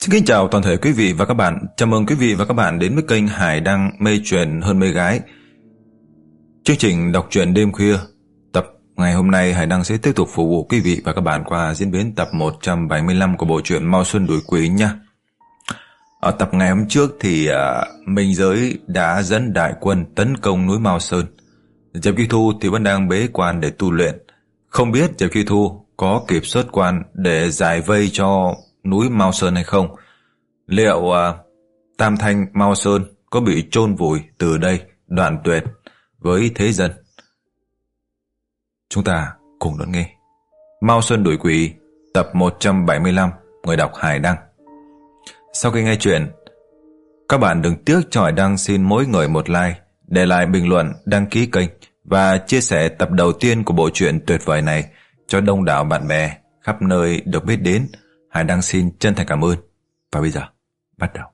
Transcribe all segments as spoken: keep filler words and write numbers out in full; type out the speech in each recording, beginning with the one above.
Xin kính chào toàn thể quý vị và các bạn. Chào mừng quý vị và các bạn đến với kênh Hải Đăng Mê Chuyện Hơn Mê Gái. Chương trình đọc truyện đêm khuya tập ngày hôm nay, Hải Đăng sẽ tiếp tục phục vụ quý vị và các bạn qua diễn biến tập một trăm bảy mươi lăm của bộ truyện Mao Xuân Đuổi Quỷ nha. Ở tập ngày hôm trước thì uh, Minh Giới đã dẫn đại quân tấn công núi Mao Sơn. Diệp Kỳ Thu thì vẫn đang bế quan để tu luyện. Không biết Diệp Kỳ Thu có kịp xuất quan để giải vây cho núi Mao Sơn hay không? Liệu uh, Tam Thanh Mao Sơn có bị chôn vùi từ đây đoạn tuyệt với thế dân? Chúng ta cùng đón nghe Mao Xuân Đuổi Quỷ tập một trăm bảy mươi lăm, người đọc Hải Đăng. Sau khi nghe chuyện, các bạn đừng tiếc cho Hải Đăng xin mỗi người một like, để lại bình luận, đăng ký kênh và chia sẻ tập đầu tiên của bộ truyện tuyệt vời này cho đông đảo bạn bè khắp nơi được biết đến. Hải Đăng xin chân thành cảm ơn. Và bây giờ, bắt đầu.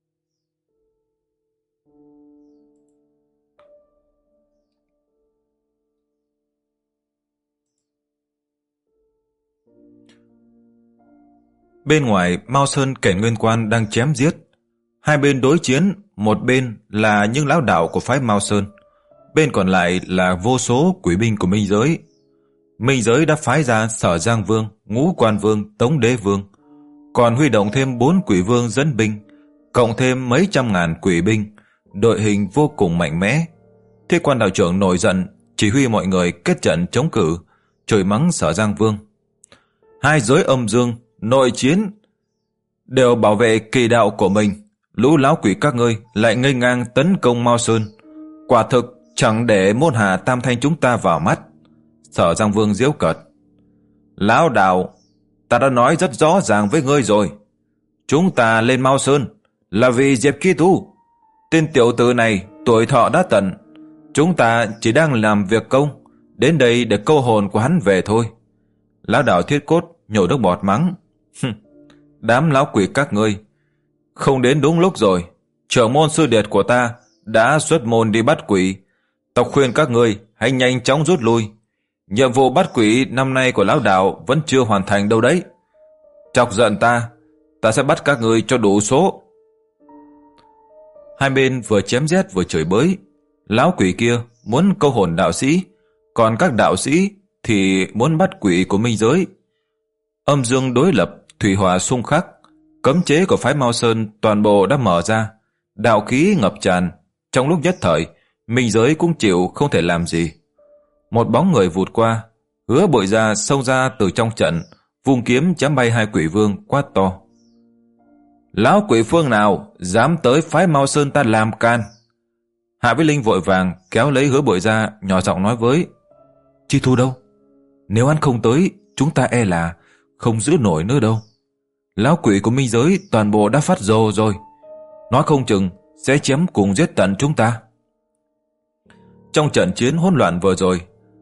Bên ngoài, Mao Sơn kẻ Nguyên Quan đang chém giết. Hai bên đối chiến, một bên là những lão đạo của phái Mao Sơn, bên còn lại là vô số quỷ binh của Minh Giới. Minh Giới đã phái ra Sở Giang Vương, Ngũ Quan Vương, Tống Đế Vương, còn huy động thêm bốn quỷ vương dẫn binh, cộng thêm mấy trăm ngàn quỷ binh, đội hình vô cùng mạnh mẽ. Thế Quan đạo trưởng nổi giận, chỉ huy mọi người kết trận chống cự, chửi mắng Sở Giang Vương. Hai giới âm dương nội chiến đều bảo vệ kỳ đạo của mình, lũ lão quỷ các ngươi lại ngây ngang tấn công Mao Sơn, quả thực chẳng để môn hạ Tam Thanh chúng ta vào mắt. Sở Giang Vương giễu cợt: lão đạo, ta đã nói rất rõ ràng với ngươi rồi, chúng ta lên Mao Sơn là vì Diệp Kỳ Thu. Tên tiểu tử này tuổi thọ đã tận, chúng ta chỉ đang làm việc công, đến đây để câu hồn của hắn về thôi. Lão đạo Thiết Cốt nhổ nước bọt mắng: đám lão quỷ các ngươi không đến đúng lúc rồi. Trưởng môn sư điệt của ta đã xuất môn đi bắt quỷ, tộc khuyên các ngươi hãy nhanh chóng rút lui. Nhiệm vụ bắt quỷ năm nay của lão đạo vẫn chưa hoàn thành đâu đấy. Chọc giận ta, ta sẽ bắt các ngươi cho đủ số. Hai bên vừa chém giết vừa chửi bới. Lão quỷ kia muốn câu hồn đạo sĩ, còn các đạo sĩ thì muốn bắt quỷ của Minh Giới. Âm dương đối lập, thủy hỏa xung khắc, cấm chế của phái Mao Sơn toàn bộ đã mở ra, đạo khí ngập tràn. Trong lúc nhất thời, Minh Giới cũng chịu không thể làm gì. Một bóng người vụt qua, Hứa Bội Gia xông ra từ trong trận, vung kiếm chém bay hai quỷ vương, quát to: lão quỷ phương nào dám tới phái Mao Sơn ta làm can? Hạ Vĩ Linh vội vàng kéo lấy Hứa Bội Gia, nhỏ giọng nói với: Chi Thu đâu? Nếu hắn không tới, chúng ta e là không giữ nổi nữa đâu. Lão quỷ của Minh Giới toàn bộ đã phát rồ rồi, nói không chừng sẽ chém cùng giết tận chúng ta. Trong trận chiến hỗn loạn vừa rồi,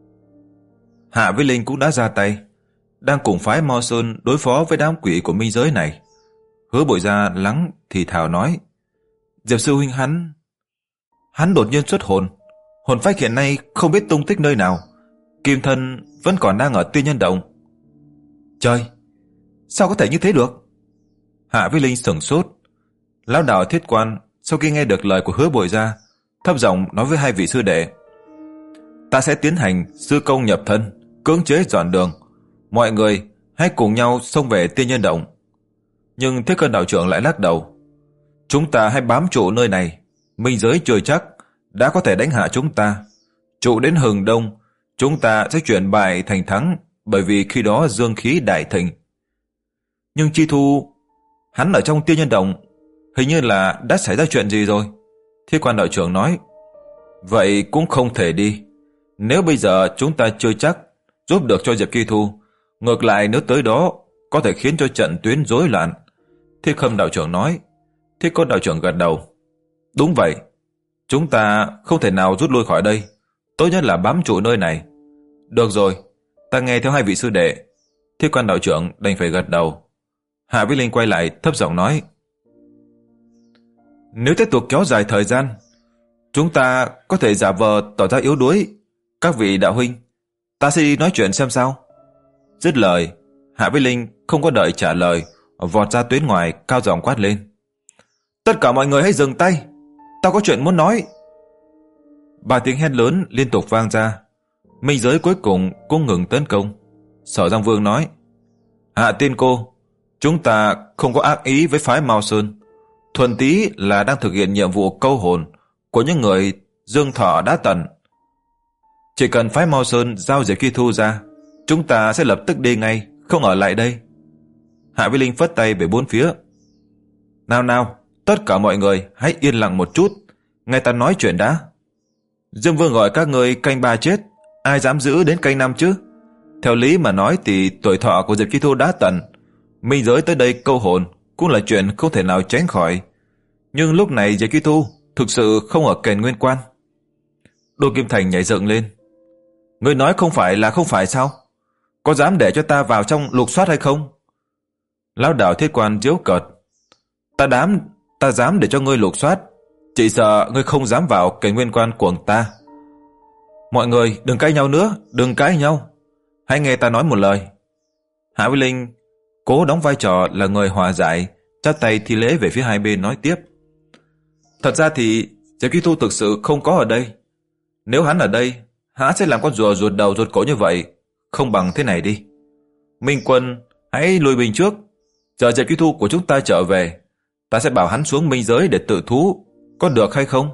Hạ Vĩ Linh cũng đã ra tay, đang cùng phái Mao Sơn đối phó với đám quỷ của Minh Giới này. Hứa Bội Gia lắng thì thào nói: Diệp sư huynh hắn hắn đột nhiên xuất hồn, hồn phách hiện nay không biết tung tích nơi nào, kim thân vẫn còn đang ở Tiên Nhân Động. Trời, sao có thể như thế được? Hạ Vĩ Linh sửng sốt. Lão đạo Thiết Quan sau khi nghe được lời của Hứa Bội Gia, thấp giọng nói với hai vị sư đệ: ta sẽ tiến hành sư công nhập thân, cưỡng chế dọn đường, mọi người hãy cùng nhau xông về Tiên Nhân Động. Nhưng Thiết Cân đạo trưởng lại lắc đầu: chúng ta hãy bám trụ nơi này, Minh Giới chưa chắc đã có thể đánh hạ chúng ta. Trụ đến Hừng Đông, chúng ta sẽ chuyển bại thành thắng, bởi vì khi đó dương khí đại thịnh. Nhưng Chi Thu, hắn ở trong Tiên Nhân Động, hình như là đã xảy ra chuyện gì rồi. Thiết Quan đạo trưởng nói: vậy cũng không thể đi. Nếu bây giờ chúng ta chưa chắc giúp được cho Diệp Kỳ Thu, ngược lại nếu tới đó có thể khiến cho trận tuyến rối loạn. Thiết Khâm đạo trưởng nói. Thiết Cốt đạo trưởng gật đầu: đúng vậy, chúng ta không thể nào rút lui khỏi đây, tốt nhất là bám trụ nơi này. Được rồi, ta nghe theo hai vị sư đệ. Thiết Quan đạo trưởng đành phải gật đầu. Hạ Vĩ Linh quay lại thấp giọng nói: nếu tiếp tục kéo dài thời gian, chúng ta có thể giả vờ tỏ ra yếu đuối. Các vị đạo huynh, ta sẽ đi nói chuyện xem sao. Dứt lời, Hạ Vĩ Linh không có đợi trả lời vọt ra tuyến ngoài, cao giọng quát lên: Tất cả mọi người hãy dừng tay, tao có chuyện muốn nói. Ba tiếng hét lớn liên tục vang ra. Minh giới cuối cùng cũng ngừng tấn công. Sở Giang Vương nói: Hạ Tiên Cô, chúng ta không có ác ý với phái Mao Sơn, thuần túy là đang thực hiện nhiệm vụ câu hồn của những người dương thọ đã tận. Chỉ cần phái Mao Sơn giao Diệp Chi Thu ra, chúng ta sẽ lập tức đi ngay, không ở lại đây. Hạ Vĩ Linh phất tay về bốn phía: Nào nào, tất cả mọi người hãy yên lặng một chút, nghe ta nói chuyện đã. Dương Vương gọi các người canh ba chết, ai dám giữ đến canh năm chứ? Theo lý mà nói thì tuổi thọ của Diệp Chi Thu đã tận, minh giới tới đây câu hồn cũng là chuyện không thể nào tránh khỏi. Nhưng lúc này Diệp Chi Thu thực sự không ở Kền Nguyên Quan. Đô Kim Thành nhảy dựng lên: Ngươi nói không phải là không phải sao? Có dám để cho ta vào trong lục soát hay không? Lão đạo Thiết Quan giễu cợt: Ta dám, ta dám để cho ngươi lục soát, chỉ sợ ngươi không dám vào Kền Nguyên Quan của ta. Mọi người đừng cãi nhau nữa, đừng cãi nhau. Hãy nghe ta nói một lời. Hạ Vĩ Linh cố đóng vai trò là người hòa giải, chắp tay thi lễ về phía hai bên nói tiếp: Thật ra thì Diệp Chi Thu thực sự không có ở đây. Nếu hắn ở đây, hắn sẽ làm con rùa ruột đầu ruột cổ như vậy. Không bằng thế này đi, Minh Quân hãy lùi bình trước, chờ Diệp Chi Thu của chúng ta trở về, ta sẽ bảo hắn xuống minh giới để tự thú, có được hay không?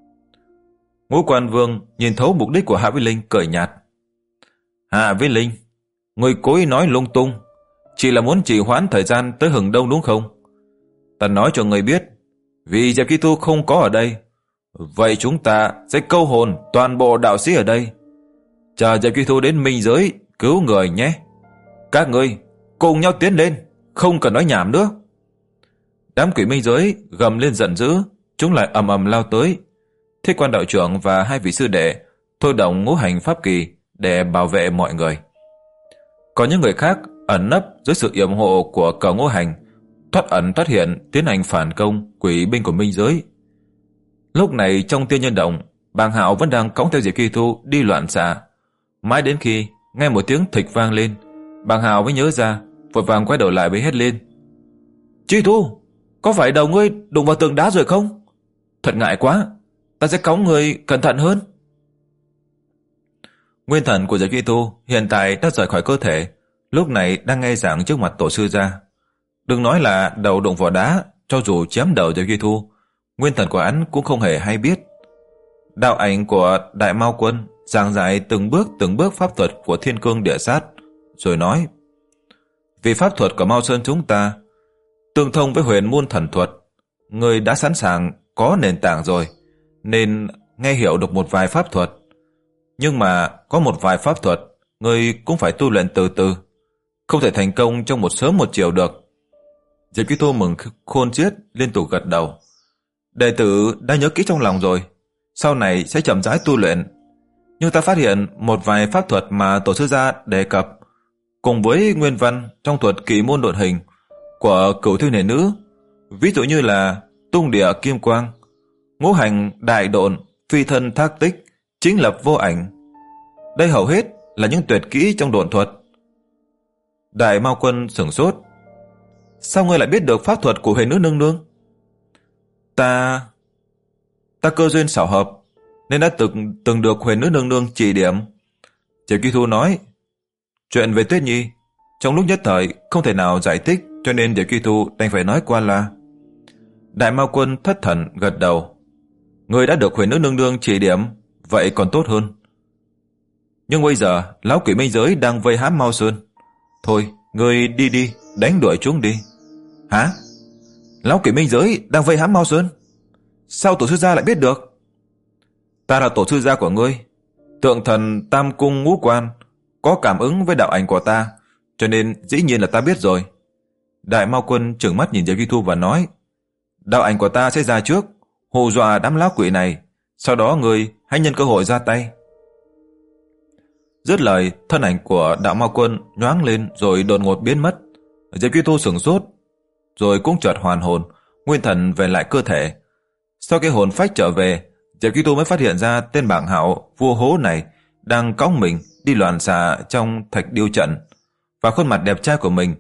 Ngũ Quan Vương nhìn thấu mục đích của Hạ Vĩ Linh, cười nhạt: Hạ Vĩ Linh, người cố ý nói lung tung, chỉ là muốn trì hoãn thời gian tới hừng đông đúng không? Ta nói cho người biết, vì Diệp Chi Thu không có ở đây, vậy chúng ta sẽ câu hồn toàn bộ đạo sĩ ở đây, chờ Diệp Chi Thu đến minh giới cứu người nhé. Các ngươi cùng nhau tiến lên, không cần nói nhảm nữa. Đám quỷ minh giới gầm lên giận dữ, chúng lại ầm ầm lao tới. Thiết Quan đạo trưởng và hai vị sư đệ thôi động ngũ hành pháp kỳ để bảo vệ mọi người. Còn những người khác ẩn nấp dưới sự yểm hộ của cờ ngũ hành, thoát ẩn thoát hiện tiến hành phản công quỷ binh của minh giới. Lúc này trong Tiên Nhân Động, Bàng Hạo vẫn đang cõng theo Diệp Chi Thu đi loạn xạ. Mãi đến khi nghe một tiếng thịch vang lên, Bàng Hạo mới nhớ ra, vội vàng quay đầu lại mới hét lên: Chi Thu, có phải đầu ngươi đụng vào tường đá rồi không? Thật ngại quá, ta sẽ cõng người cẩn thận hơn. Nguyên thần của Diệp Chi Thu hiện tại đã rời khỏi cơ thể, lúc này đang nghe giảng trước mặt tổ sư gia. Đừng nói là đầu đụng vào đá, cho dù chém đầu Diệp Chi Thu, nguyên thần của hắn cũng không hề hay biết. Đạo ảnh của Đại Mao Quân giảng giải từng bước từng bước pháp thuật của Thiên Cương Địa Sát, rồi nói: Vì pháp thuật của Mao Sơn chúng ta tương thông với huyền môn thần thuật, người đã sẵn sàng có nền tảng rồi, nên nghe hiểu được một vài pháp thuật. Nhưng mà có một vài pháp thuật, người cũng phải tu luyện từ từ, không thể thành công trong một sớm một chiều được. Diệp Chi Thu mừng khôn xiết, liên tục gật đầu. Đệ tử đã nhớ kỹ trong lòng rồi, sau này sẽ chậm rãi tu luyện. Nhưng ta phát hiện một vài pháp thuật mà tổ sư gia đề cập, cùng với nguyên văn trong thuật kỳ môn độn hình của Cửu Thiên Huyền Nữ, ví dụ như là tung địa kim quang, ngũ hành đại độn, phi thân thác tích, chính lập vô ảnh. Đây hầu hết là những tuyệt kỹ trong độn thuật. Đại Mao Quân sửng sốt: Sao ngươi lại biết được pháp thuật của Huyền Nữ nương nương? Ta... Ta cơ duyên xảo hợp, nên đã từng, từng được Huyền Nữ nương nương chỉ điểm. Diệp Chi Thu nói. Chuyện về Tuyết Nhi, trong lúc nhất thời không thể nào giải thích, cho nên Diệp Chi Thu đành phải nói qua là. Đại Mao Quân thất thần gật đầu. Người đã được Huyền Nữ nương nương chỉ điểm, vậy còn tốt hơn. Nhưng bây giờ lão quỷ minh giới đang vây hãm Mao Sơn. Thôi, người đi đi, đánh đuổi chúng đi. Hả? Lão quỷ minh giới đang vây hãm Mao Sơn? Sao tổ sư gia lại biết được? Ta là tổ sư gia của ngươi. Tượng thần Tam Cung Ngũ Quan có cảm ứng với đạo ảnh của ta, cho nên dĩ nhiên là ta biết rồi. Đại Mao Quân trừng mắt nhìn Diệp Chi Thu và nói: Đạo ảnh của ta sẽ ra trước, hù dọa đám lão quỷ này, sau đó ngươi hãy nhân cơ hội ra tay. Dứt lời, thân ảnh của Đạo Mao Quân nhoáng lên rồi đột ngột biến mất. Diệp Chi Thu sửng sốt, rồi cũng chợt hoàn hồn, nguyên thần về lại cơ thể. Sau khi hồn phách trở về, Diệp Chi Thu mới phát hiện ra tên Bảng Hạo vua hố này đang cõng mình đi loạn xạ trong thạch điêu trận, và khuôn mặt đẹp trai của mình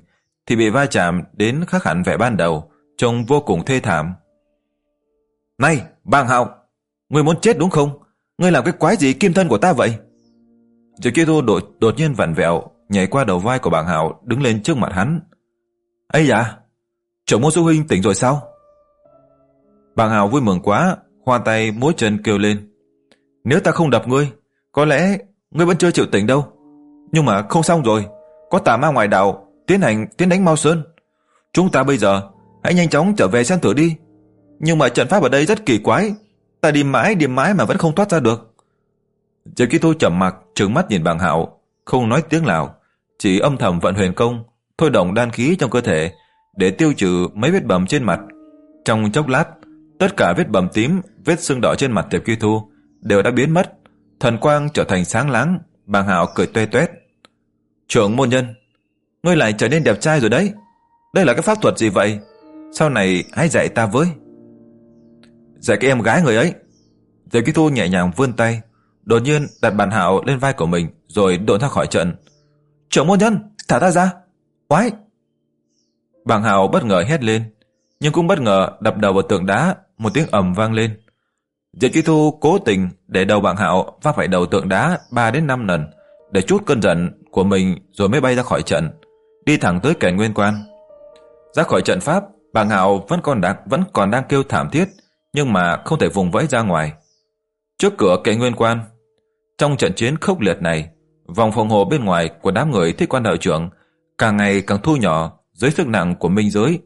thì bị va chạm đến khác hẳn vẻ ban đầu, trông vô cùng thê thảm. Này, Bàng Hạo, ngươi muốn chết đúng không? Ngươi làm cái quái gì kim thân của ta vậy? Diệp Chi Thu đột, đột nhiên vặn vẹo, nhảy qua đầu vai của Bàng Hạo, đứng lên trước mặt hắn. Ây da, trưởng môn sư huynh tỉnh rồi sao? Bàng Hạo vui mừng quá, khoa tay múa chân kêu lên. Nếu ta không đập ngươi, có lẽ ngươi vẫn chưa chịu tỉnh đâu. Nhưng mà không xong rồi, có tà ma ngoài đạo tiến hành tiến đánh Mao Sơn. Chúng ta bây giờ hãy nhanh chóng trở về xem thử đi. Nhưng mà trận pháp ở đây rất kỳ quái, ta đi mãi đi mãi mà vẫn không thoát ra được. Diệp Chi Thu trầm mặc trừng mắt nhìn Bàng Hạo, không nói tiếng nào, chỉ âm thầm vận huyền công, thôi động đan khí trong cơ thể để tiêu trừ mấy vết bầm trên mặt. Trong chốc lát, tất cả vết bầm tím, vết sưng đỏ trên mặt Diệp Chi Thu đều đã biến mất, thần quang trở thành sáng láng. Bàng Hạo cười tuét tuét. Trưởng môn nhân, ngươi lại trở nên đẹp trai rồi đấy. Đây là cái pháp thuật gì vậy? Sau này hãy dạy ta với. Dạy cái em gái người ấy. Diệp Chi Thu nhẹ nhàng vươn tay, đột nhiên đặt Bàng Hạo lên vai của mình rồi độn ra khỏi trận. Trưởng môn nhân, thả ta ra. Oái! Bàng Hạo bất ngờ hét lên, nhưng cũng bất ngờ đập đầu vào tường đá, một tiếng ầm vang lên. Diệp Chi Thu cố tình để đầu Bàng Hạo va phải đầu tượng đá ba đến năm lần để chút cơn giận của mình, rồi mới bay ra khỏi trận, đi thẳng tới Kèn Nguyên Quan. Ra khỏi trận pháp, Bàng Hạo vẫn còn đang vẫn còn đang kêu thảm thiết, nhưng mà không thể vùng vẫy ra ngoài. Trước cửa Kèn Nguyên Quan, trong trận chiến khốc liệt này, vòng phòng hộ bên ngoài của đám người Thích Quan đạo trưởng càng ngày càng thu nhỏ dưới sức nặng của minh giới.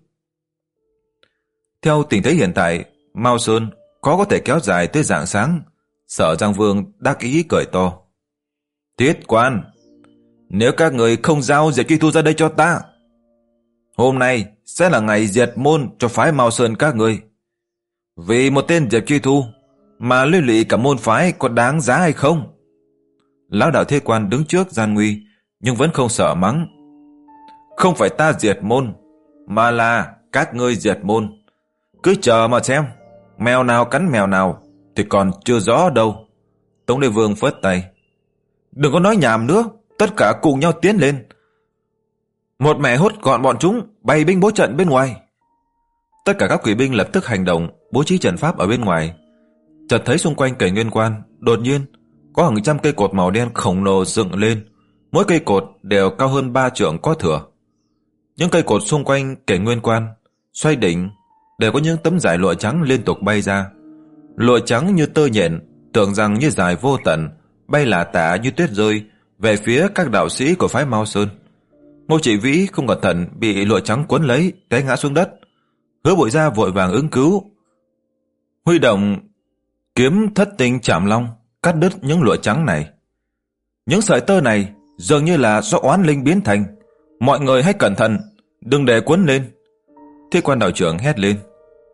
Theo tình thế hiện tại, Mao Sơn khó có thể kéo dài tới rạng sáng. Sở Giang Vương đắc ý cười to. Thiết Quan, nếu các người không giao Diệp Chi Thu ra đây cho ta, hôm nay sẽ là ngày diệt môn cho phái Mao Sơn các người. Vì một tên Diệp Chi Thu mà liên lụy cả môn phái có đáng giá hay không? Lão đạo Thiết Quan đứng trước gian nguy nhưng vẫn không sợ mắng. Không phải ta diệt môn, mà là các ngươi diệt môn. Cứ chờ mà xem, mèo nào cắn mèo nào thì còn chưa rõ đâu. Tống Đế Vương phất tay. Đừng có nói nhảm nữa, tất cả cùng nhau tiến lên. Một mẻ hốt gọn bọn chúng, bày binh bố trận bên ngoài. Tất cả các quỷ binh lập tức hành động, bố trí trận pháp ở bên ngoài. Chợt thấy xung quanh Kèn Nguyên Quan, đột nhiên có hàng trăm cây cột màu đen khổng lồ dựng lên, mỗi cây cột đều cao hơn ba trượng có thừa. Những cây cột xung quanh Kèn Nguyên Quan xoay đỉnh đều có những tấm vải lụa trắng liên tục bay ra. Lụa trắng như tơ nhện, tưởng rằng như dài vô tận, bay lả tả như tuyết rơi về phía các đạo sĩ của phái Mao Sơn. Ngô Chỉ Vĩ không cẩn thận bị lụa trắng cuốn lấy, té ngã xuống đất. Hứa Bội Gia vội vàng ứng cứu, huy động kiếm thất tinh chạm long cắt đứt những lụa trắng này. Những sợi tơ này dường như là do oán linh biến thành, mọi người hãy cẩn thận, đừng để cuốn lên. Thiết Quan đạo trưởng hét lên.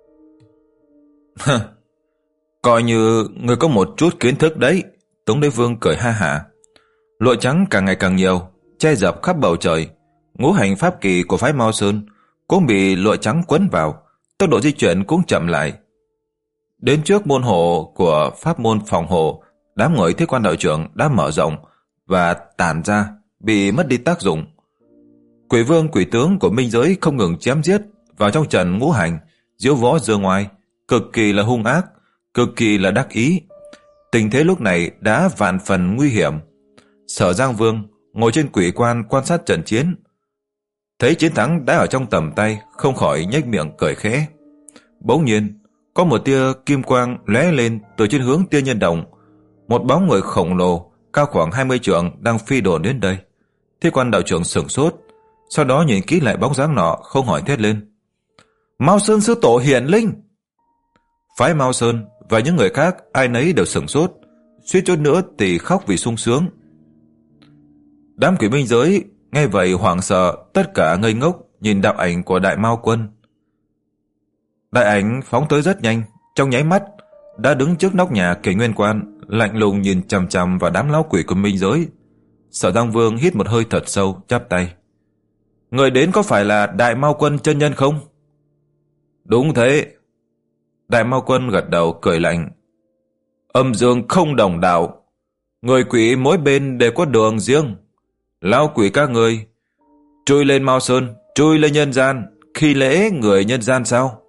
Coi như người có một chút kiến thức đấy. Tống Đế Vương cười ha hả. Lụa trắng càng ngày càng nhiều, che dập khắp bầu trời. Ngũ hành pháp kỳ của phái Mao Sơn cũng bị lụa trắng quấn vào, tốc độ di chuyển cũng chậm lại. Đến trước môn hộ của pháp môn phòng hộ, đám người Thiết Quan đạo trưởng đã mở rộng và tản ra, bị mất đi tác dụng. Quỷ vương quỷ tướng của minh giới không ngừng chém giết vào trong trận ngũ hành, diễu võ dương ngoài, cực kỳ là hung ác, cực kỳ là đắc ý. Tình thế lúc này đã vạn phần nguy hiểm. Sở Giang Vương ngồi trên quỷ quan quan sát trận chiến, thấy chiến thắng đã ở trong tầm tay, không khỏi nhếch miệng cười khẽ. Bỗng nhiên có một tia kim quang lóe lên từ trên hướng Tiên Nhân Động. Một bóng người khổng lồ cao khoảng hai mươi trượng đang phi độn đến đây. Thiết Quan đạo trưởng sửng sốt, sau đó nhìn kỹ lại bóng dáng nọ, không hỏi thét lên. Mao Sơn sư tổ hiển linh! Phái Mao Sơn và những người khác ai nấy đều sửng sốt, suýt chút nữa thì khóc vì sung sướng. Đám quỷ binh giới nghe vậy hoảng sợ, tất cả ngây ngốc nhìn đạo ảnh của Đại Mao Quân. Đại ảnh phóng tới rất nhanh, trong nháy mắt đã đứng trước nóc nhà Kèn Nguyên Quan, lạnh lùng nhìn chằm chằm vào đám lão quỷ của binh giới. Sở Giang Vương hít một hơi thật sâu, chắp tay. Người đến có phải là Đại Mao Quân chân nhân không? Đúng thế. Đại Mao Quân gật đầu cười lạnh. Âm dương không đồng đạo, người quỷ mỗi bên đều có đường riêng. Lão quỷ các người chui lên Mao Sơn Chui lên nhân gian, khi lễ người nhân gian sao?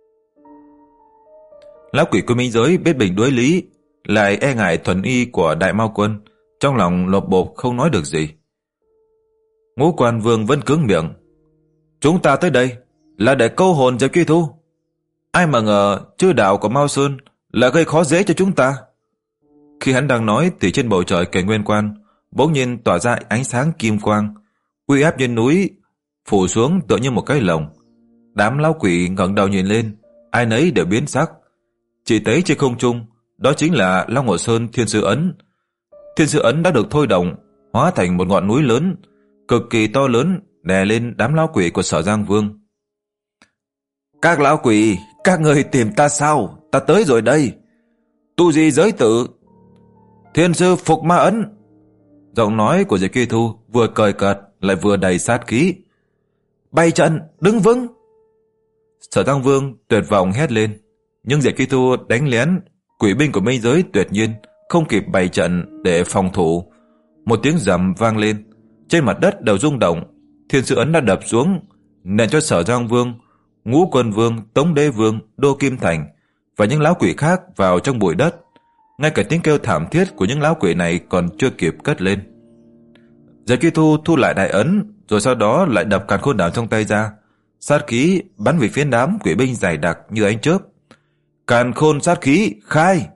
Lão quỷ của minh giới biết bình đối lý, lại e ngại thuần y của Đại Mao Quân, trong lòng lộp bộp không nói được gì. Ngũ Quan Vương vẫn cứng miệng. Chúng ta tới đây là để câu hồn Diệp Kỳ Thu. Ai mà ngờ chư đạo của Mao Sơn là gây khó dễ cho chúng ta. Khi hắn đang nói thì trên bầu trời Kình Nguyên Quan bỗng nhiên tỏa ra ánh sáng kim quang, uy áp trên núi phủ xuống tựa như một cái lồng. Đám lão quỷ ngẩng đầu nhìn lên, ai nấy đều biến sắc. Chỉ thấy trên không trung, đó chính là Long Hồ Sơn Thiên Sư Ấn. Thiên Sư Ấn đã được thôi động, hóa thành một ngọn núi lớn, cực kỳ to lớn, đè lên đám lão quỷ của Sở Giang Vương. Các lão quỷ, các người tìm ta sao? Ta tới rồi đây. Tu di giới tử, Thiên Sư Phục Ma Ấn. Giọng nói của Diệp Kỳ Thu vừa cười cợt lại vừa đầy sát khí. Bày trận, đứng vững. Sở Giang Vương tuyệt vọng hét lên, nhưng Diệp Kỳ Thu đánh lén quỷ binh của minh giới tuyệt nhiên không kịp bày trận để phòng thủ. Một tiếng rầm vang lên, trên mặt đất đều rung động. Thiên Sư Ấn đã đập xuống, nện cho Sở Giang Vương, Ngũ Quân Vương, Tống Đế Vương, Đô Kim Thành và những lão quỷ khác vào trong bụi đất. Ngay cả tiếng kêu thảm thiết của những lão quỷ này còn chưa kịp cất lên. Diệp Kỳ Thu thu lại đại ấn, rồi sau đó lại đập càn khôn đảo trong tay ra. Sát khí bắn về phía đám quỷ binh dày đặc như ánh chớp. Càn khôn sát khí khai.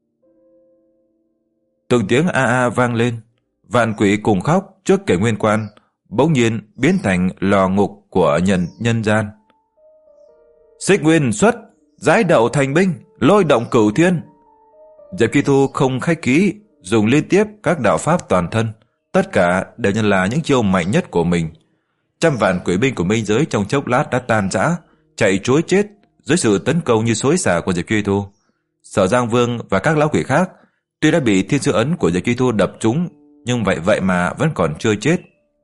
Từng tiếng a a vang lên, vạn quỷ cùng khóc trước Kình Nguyên Quan bỗng nhiên biến thành lò ngục của nhân nhân gian. Xích Nguyên xuất, giải đậu thành binh, lôi động cửu thiên. Diệp Kỳ Thu không khách khí, dùng liên tiếp các đạo pháp toàn thân, tất cả đều như là những chiêu mạnh nhất của mình. Trăm vạn quỷ binh của minh giới trong chốc lát đã tan rã, chạy trối chết dưới sự tấn công như xối xả của Diệp Kỳ Thu. Sở Giang Vương và các lão quỷ khác tuy đã bị Thiên Sư Ấn của Diệp Kỳ Thu đập trúng, nhưng vậy vậy mà vẫn còn chưa chết.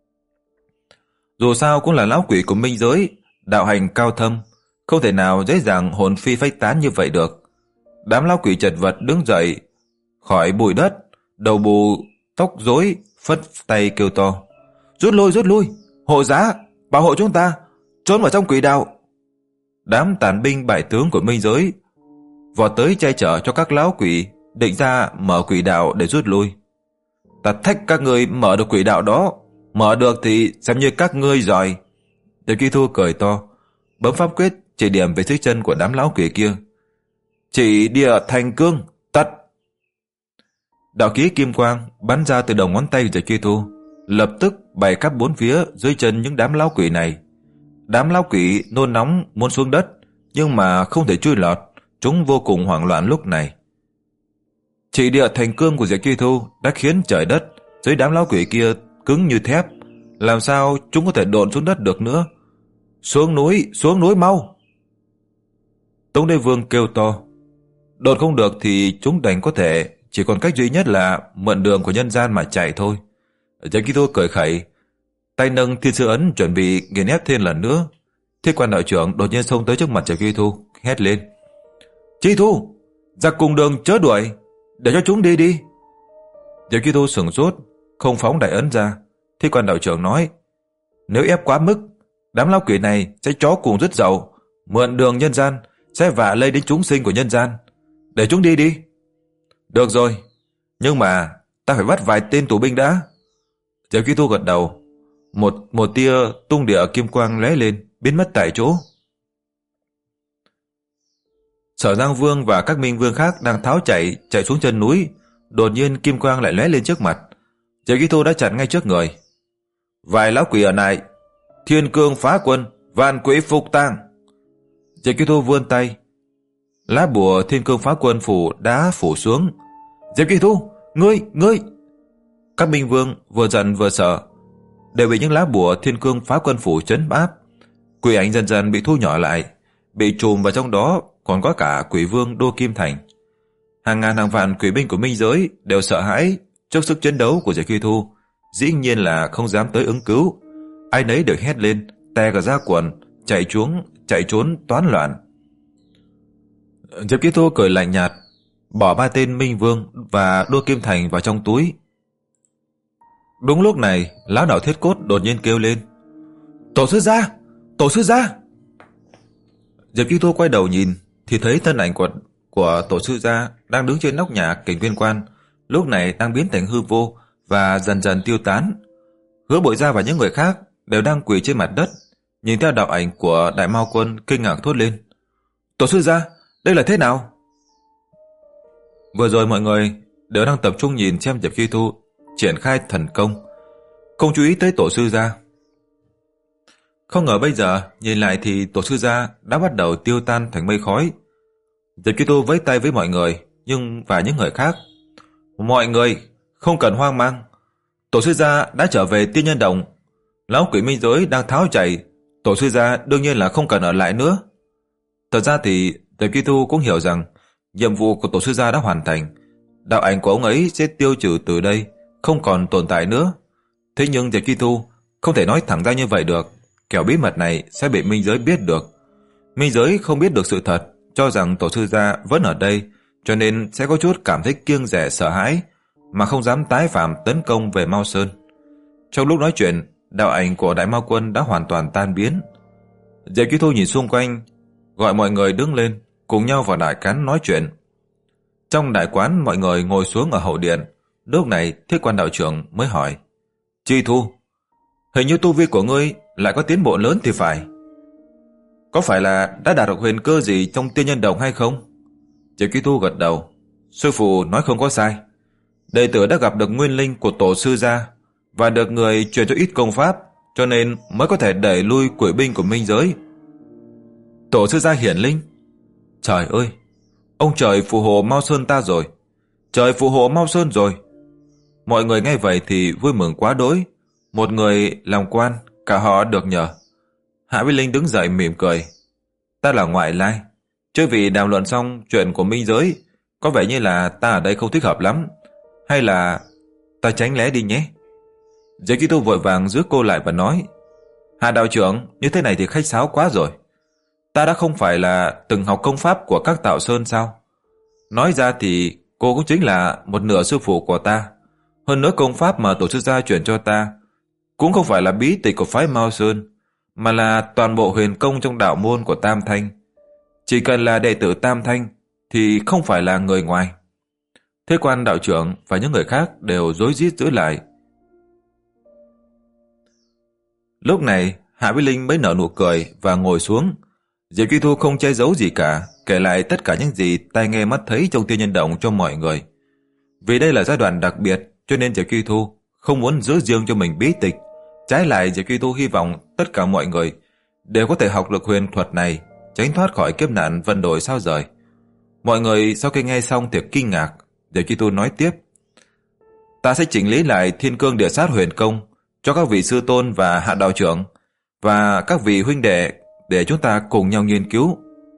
Dù sao cũng là lão quỷ của minh giới, đạo hành cao thâm, không thể nào dễ dàng hồn phi phách tán như vậy được. Đám lão quỷ chật vật đứng dậy khỏi bụi đất, đầu bù tóc rối, phất tay kêu to: Rút lui, rút lui, hộ giá, bảo hộ chúng ta, trốn vào trong quỷ đạo. Đám tàn binh bại tướng của minh giới vọt tới che chở cho các lão quỷ, định ra mở quỷ đạo để rút lui. Ta thách các ngươi mở được quỷ đạo đó, mở được thì xem như các ngươi giỏi. Diệp Kỳ Thu cười to, bấm pháp quyết chỉ điểm về dưới chân của đám lão quỷ kia. Chỉ địa thành cương, tắt. Đạo khí kim quang bắn ra từ đầu ngón tay của Diệp Kỳ Thu, lập tức bày khắp bốn phía dưới chân những đám lão quỷ này. Đám lão quỷ nôn nóng muốn xuống đất, nhưng mà không thể chui lọt, chúng vô cùng hoảng loạn lúc này. Chỉ địa thành cương của Diệp Kỳ Thu đã khiến trời đất dưới đám lão quỷ kia cứng như thép, làm sao chúng có thể độn xuống đất được nữa. Xuống núi, xuống núi mau. Tống Đế Vương kêu to. Độn không được thì chúng đành có thể, chỉ còn cách duy nhất là mượn đường của nhân gian mà chạy thôi. Diệp Kỳ Thu cười khẩy, tay nâng Thiên Sư Ấn chuẩn bị nghiền ép thêm lần nữa. Thiết Quan đạo trưởng đột nhiên xông tới trước mặt Diệp Kỳ Thu, hét lên: Kỳ Thu, giặc cùng đường chớ đuổi, để cho chúng đi đi. Diệp Kỳ Thu sửng sốt, không phóng đại ấn ra. Thiết Quan đạo trưởng nói: Nếu ép quá mức, đám lão quỷ này sẽ chó cùng rất dậu, mượn đường nhân gian sẽ vạ lây đến chúng sinh của nhân gian. Để chúng đi đi. Được rồi, nhưng mà ta phải bắt vài tên tù binh đã. Diệp Kỳ Thu gật đầu. Một một tia tung địa kim quang lóe lên, biến mất tại chỗ. Sở Giang Vương và các minh vương khác đang tháo chạy chạy xuống chân núi, đột nhiên kim quang lại lóe lên trước mặt. Diệp Kỳ Thu đã chặn ngay trước người. Vài lão quỷ ở lại, thiên cương phá quân, vạn quỷ phục tang. Diệp Kỳ Thu vươn tay, lá bùa thiên cương phá quân phủ đá phủ xuống. Diệp Kỳ Thu, ngươi, ngươi! Các minh vương vừa giận vừa sợ, đều bị những lá bùa thiên cương phá quân phủ trấn áp. Quỷ ảnh dần dần bị thu nhỏ lại, bị trùm vào trong đó còn có cả quỷ vương Đô Kim Thành. Hàng ngàn hàng vạn quỷ binh của minh giới đều sợ hãi trước sức chiến đấu của Diệp Kỳ Thu, dĩ nhiên là không dám tới ứng cứu. Ai nấy đều hét lên, tè cả ra quần, chạy trốn, chạy trốn toán loạn. Diệp Kỳ Thu cười lạnh nhạt, bỏ ba tên minh vương và Đô Kim Thành vào trong túi. Đúng lúc này, lão đạo Thiết Cốt đột nhiên kêu lên: Tổ sư gia, Tổ sư gia! Diệp Chi Thu quay đầu nhìn thì thấy thân ảnh của của tổ sư gia đang đứng trên nóc nhà Kình Nguyên Quan, lúc này đang biến thành hư vô và dần dần tiêu tán. Hứa Bội Gia và những người khác đều đang quỳ trên mặt đất, nhìn theo đạo ảnh của Đại Mao Quân kinh ngạc thốt lên: Tổ sư gia, đây là thế nào? Vừa rồi mọi người đều đang tập trung nhìn xem Diệp Chi Thu triển khai thần công, không chú ý tới tổ sư gia. Không ngờ bây giờ nhìn lại thì tổ sư gia đã bắt đầu tiêu tan thành mây khói. Diệp Chi Thu vẫy tay với mọi người nhưng và những người khác: Mọi người không cần hoang mang, tổ sư gia đã trở về Tiên Nhân Đồng. Lão quỷ minh giới đang tháo chạy, tổ sư gia đương nhiên là không cần ở lại nữa. Thật ra thì Diệp Chi Thu cũng hiểu rằng nhiệm vụ của tổ sư gia đã hoàn thành, đạo ảnh của ông ấy sẽ tiêu trừ từ đây, không còn tồn tại nữa. Thế nhưng Diệp Chi Thu không thể nói thẳng ra như vậy được, kẻo bí mật này sẽ bị minh giới biết được. Minh giới không biết được sự thật, cho rằng tổ sư gia vẫn ở đây, cho nên sẽ có chút cảm thấy kiêng dè sợ hãi, mà không dám tái phạm tấn công về Mao Sơn. Trong lúc nói chuyện, đạo ảnh của Đại Mao Quân đã hoàn toàn tan biến. Diệp Chi Thu nhìn xung quanh, gọi mọi người đứng lên, cùng nhau vào đại quán nói chuyện. Trong đại quán mọi người ngồi xuống ở hậu điện. Lúc này Thiết Quan đạo trưởng mới hỏi: Chi Thu, hình như tu vi của ngươi lại có tiến bộ lớn thì phải. Có phải là đã đạt được huyền cơ gì trong Tiên Nhân Đồng hay không? Diệp Chi Thu gật đầu. Sư phụ nói không có sai. Đệ tử đã gặp được nguyên linh của tổ sư gia và được người truyền cho ít công pháp, cho nên mới có thể đẩy lui quỷ binh của minh giới. Tổ sư gia hiển linh? Trời ơi, ông trời phù hộ Mao Sơn ta rồi. Trời phù hộ Mao Sơn rồi. Mọi người nghe vậy thì vui mừng quá đỗi. Một người làm quan, cả họ được nhờ. Hạ Vi Linh đứng dậy mỉm cười. Ta là ngoại lai. Chứ vì đàm luận xong chuyện của minh giới, có vẻ như là ta ở đây không thích hợp lắm. Hay là ta tránh lé đi nhé. Diệp Chi Thu vội vàng giữ cô lại và nói: Hạ đạo trưởng, như thế này thì khách sáo quá rồi. Ta đã không phải là từng học công pháp của các Tạo Sơn sao? Nói ra thì cô cũng chính là một nửa sư phụ của ta. Hơn nữa công pháp mà tổ sư gia truyền cho ta cũng không phải là bí tịch của phái Mao Sơn, mà là toàn bộ huyền công trong đạo môn của Tam Thanh. Chỉ cần là đệ tử Tam Thanh thì không phải là người ngoài. Thế Quan đạo trưởng và những người khác đều rối rít giữ lại. Lúc này Hạ Vi Linh mới nở nụ cười và ngồi xuống. Diệp Chi Thu không che giấu gì cả, kể lại tất cả những gì tai nghe mắt thấy trong Tiên Nhân Động cho mọi người. Vì đây là giai đoạn đặc biệt, cho nên Diệp Chi Thu không muốn giữ riêng cho mình bí tịch. Trái lại, Diệp Chi Thu hy vọng tất cả mọi người đều có thể học được huyền thuật này, tránh thoát khỏi kiếp nạn vân đồi sao rời. Mọi người sau khi nghe xong thì kinh ngạc. Diệp Chi Thu nói tiếp: Ta sẽ chỉnh lý lại Thiên Cương Địa Sát huyền công cho các vị sư tôn và Hạ đạo trưởng và các vị huynh đệ để chúng ta cùng nhau nghiên cứu.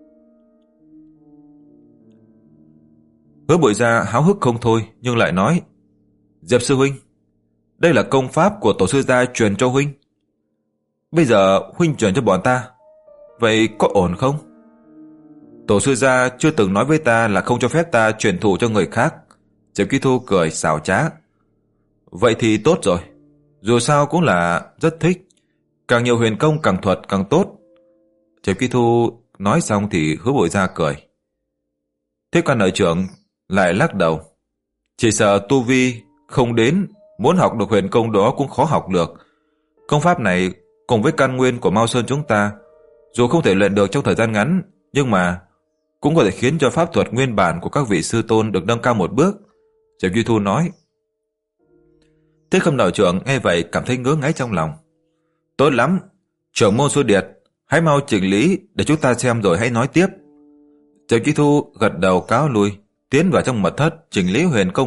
Hứa Bội Gia háo hức không thôi, nhưng lại nói: Diệp sư huynh, đây là công pháp của tổ sư gia truyền cho huynh. Bây giờ huynh truyền cho bọn ta, vậy có ổn không? Tổ sư gia chưa từng nói với ta là không cho phép ta truyền thụ cho người khác. Diệp Chi Thu cười xảo trá. Vậy thì tốt rồi, dù sao cũng là rất thích. Càng nhiều huyền công càng thuật càng tốt. Diệp Chi Thu nói xong thì Hứa Bội Gia cười. Thế Quan nội trưởng lại lắc đầu. Chỉ sợ tu vi không đến, muốn học được huyền công đó cũng khó học được. Công pháp này cùng với căn nguyên của Mao Sơn chúng ta, dù không thể luyện được trong thời gian ngắn, nhưng mà cũng có thể khiến cho pháp thuật nguyên bản của các vị sư tôn được nâng cao một bước. Diệp Chi Thu nói. Thế Khâm đạo trưởng nghe vậy cảm thấy ngứa ngáy trong lòng. Tốt lắm, trưởng môn Xu Điệt, hãy mau chỉnh lý để chúng ta xem rồi hãy nói tiếp. Diệp Chi Thu gật đầu cáo lui, tiến vào trong mật thất chỉnh lý huyền công.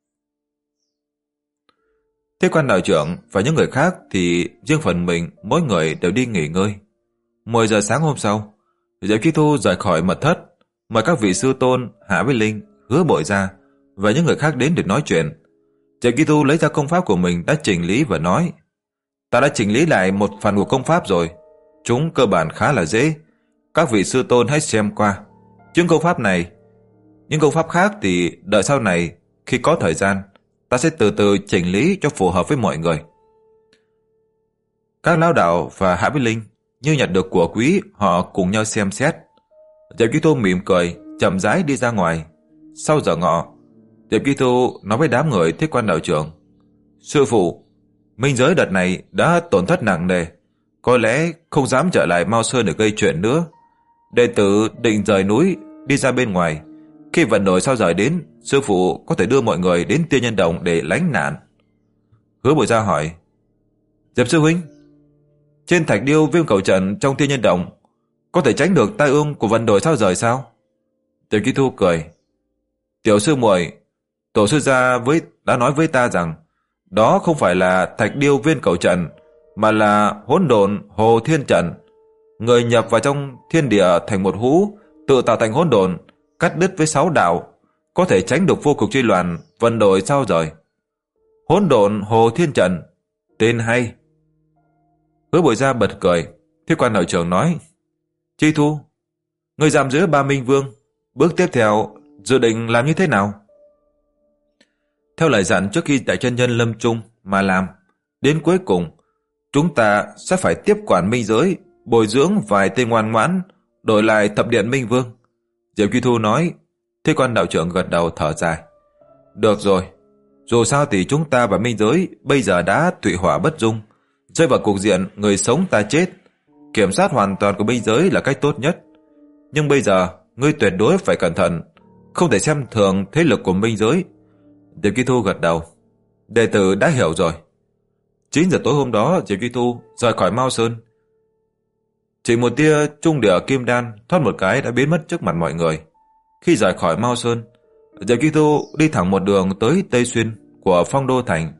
Thế Quan đạo trưởng và những người khác thì riêng phần mình mỗi người đều đi nghỉ ngơi. mười giờ sáng hôm sau, Diệp Chi Thu rời khỏi mật thất, mời các vị sư tôn Hạ Vi Linh, Hứa Bội Gia và những người khác đến để nói chuyện. Diệp Chi Thu lấy ra công pháp của mình đã chỉnh lý và nói: Ta đã chỉnh lý lại một phần của công pháp rồi. Chúng cơ bản khá là dễ. Các vị sư tôn hãy xem qua. Những công pháp này, những công pháp khác thì đợi sau này khi có thời gian, ta sẽ từ từ chỉnh lý cho phù hợp với mọi người. Các lão đạo và Hạ Vi Linh như nhặt được của quý, họ cùng nhau xem xét. Diệp Kỳ Thu mỉm cười, chậm rãi đi ra ngoài. Sau giờ ngọ, Diệp Kỳ Thu nói với đám người Thiết Quan đạo trưởng: Sư phụ, minh giới đợt này đã tổn thất nặng nề, có lẽ không dám trở lại Mao Sơn để gây chuyện nữa. Đệ tử định rời núi đi ra bên ngoài. Khi vận đổi sao rời đến, sư phụ có thể đưa mọi người đến Tiên Nhân Động để lánh nạn. Hứa Bội Gia hỏi: Diệp sư huynh, trên thạch điêu viêm cầu trận trong Tiên Nhân Động có thể tránh được tai ương của vận đổi sao rời sao? Diệp Kỳ Thu cười: Tiểu sư muội, tổ sư gia với đã nói với ta rằng đó không phải là thạch điêu viên cầu trận, mà là hỗn độn hồ thiên trận. Người nhập vào trong thiên địa thành một hũ, tự tạo thành hỗn độn, cắt đứt với sáu đạo, có thể tránh được vô cực chi loạn, vận đổi sao rời. Hỗn độn hồ thiên trận, tên hay. Hứa Bội Gia bật cười. Thiết Quan đạo trưởng nói: Chi Thu, người giam giữ Ba Minh Vương, bước tiếp theo dự định làm như thế nào? Theo lời dặn trước khi đại chân nhân lâm chung mà làm, đến cuối cùng chúng ta sẽ phải tiếp quản minh giới, bồi dưỡng vài tên ngoan ngoãn, đổi lại thập điện Minh Vương. Diệp Kỳ Thu nói. Thiết Quan đạo trưởng gật đầu thở dài: Được rồi, dù sao thì chúng ta và minh giới bây giờ đã thủy hỏa bất dung, rơi vào cục diện người sống ta chết. Kiểm soát hoàn toàn của minh giới là cách tốt nhất. Nhưng bây giờ ngươi tuyệt đối phải cẩn thận, không thể xem thường thế lực của minh giới. Diệp Kỳ Thu gật đầu: Đệ tử đã hiểu rồi. Chín giờ tối hôm đó, Diệp Kỳ Thu rời khỏi Mao Sơn. Chỉ một tia trung địa kim đan thoát một cái đã biến mất trước mặt mọi người. Khi rời khỏi Mao Sơn, Diệp Kỳ Thu đi thẳng một đường tới Tây Xuyên của Phong Đô Thành.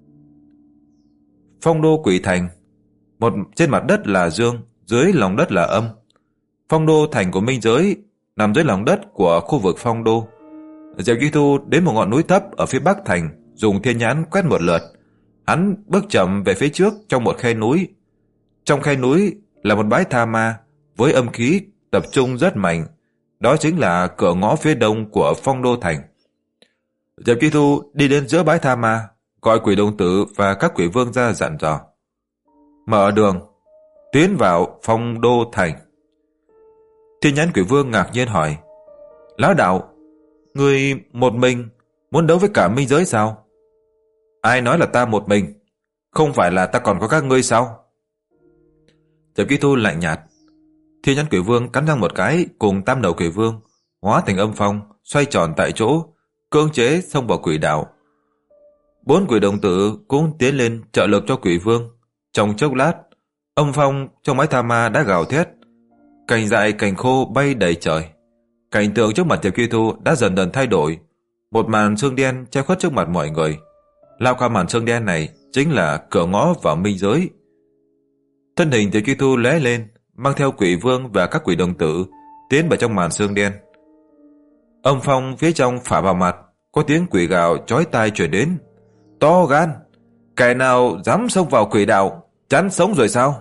Phong Đô Quỷ Thành, một trên mặt đất là dương, dưới lòng đất là âm. Phong Đô Thành của minh giới nằm dưới lòng đất của khu vực Phong Đô. Diệp Kỳ Thu đến một ngọn núi thấp ở phía bắc thành, dùng thiên nhãn quét một lượt. Hắn bước chậm về phía trước trong một khe núi. Trong khe núi là một bãi tha ma với âm khí tập trung rất mạnh. Đó chính là cửa ngõ phía đông của Phong Đô Thành. Diệp Kỳ Thu đi đến giữa bãi tha ma, gọi Quỷ Đồng Tử và các quỷ vương ra dặn dò: Mở đường, tiến vào Phong Đô Thành. Thiên nhãn quỷ vương ngạc nhiên hỏi: Lão đạo, người một mình muốn đấu với cả minh giới sao? Ai nói là ta một mình? Không phải là ta còn có các ngươi sao? Diệp Kỳ Thu lạnh nhạt. Thiên nhãn quỷ vương cắn răng một cái, cùng tam đầu quỷ vương hóa thành âm phong, xoay tròn tại chỗ, cưỡng chế xông vào quỷ đạo. Bốn quỷ đồng tử cũng tiến lên trợ lực cho quỷ vương. Trong chốc lát, âm phong trong bãi tha ma đã gào thét, cành dại cành khô bay đầy trời. Cảnh tượng trước mặt Diệp Kỳ Thu đã dần dần thay đổi. Một màn sương đen che khuất trước mặt mọi người. Lao qua màn sương đen này chính là cửa ngõ vào minh giới. Thân hình Diệp Kỳ Thu lóe lên, mang theo quỷ vương và các quỷ đồng tử tiến vào trong màn sương đen. Âm phong phía trong phả vào mặt, có tiếng quỷ gào chói tai truyền đến: To gan, kẻ nào dám xông vào quỷ đạo, chán sống rồi sao?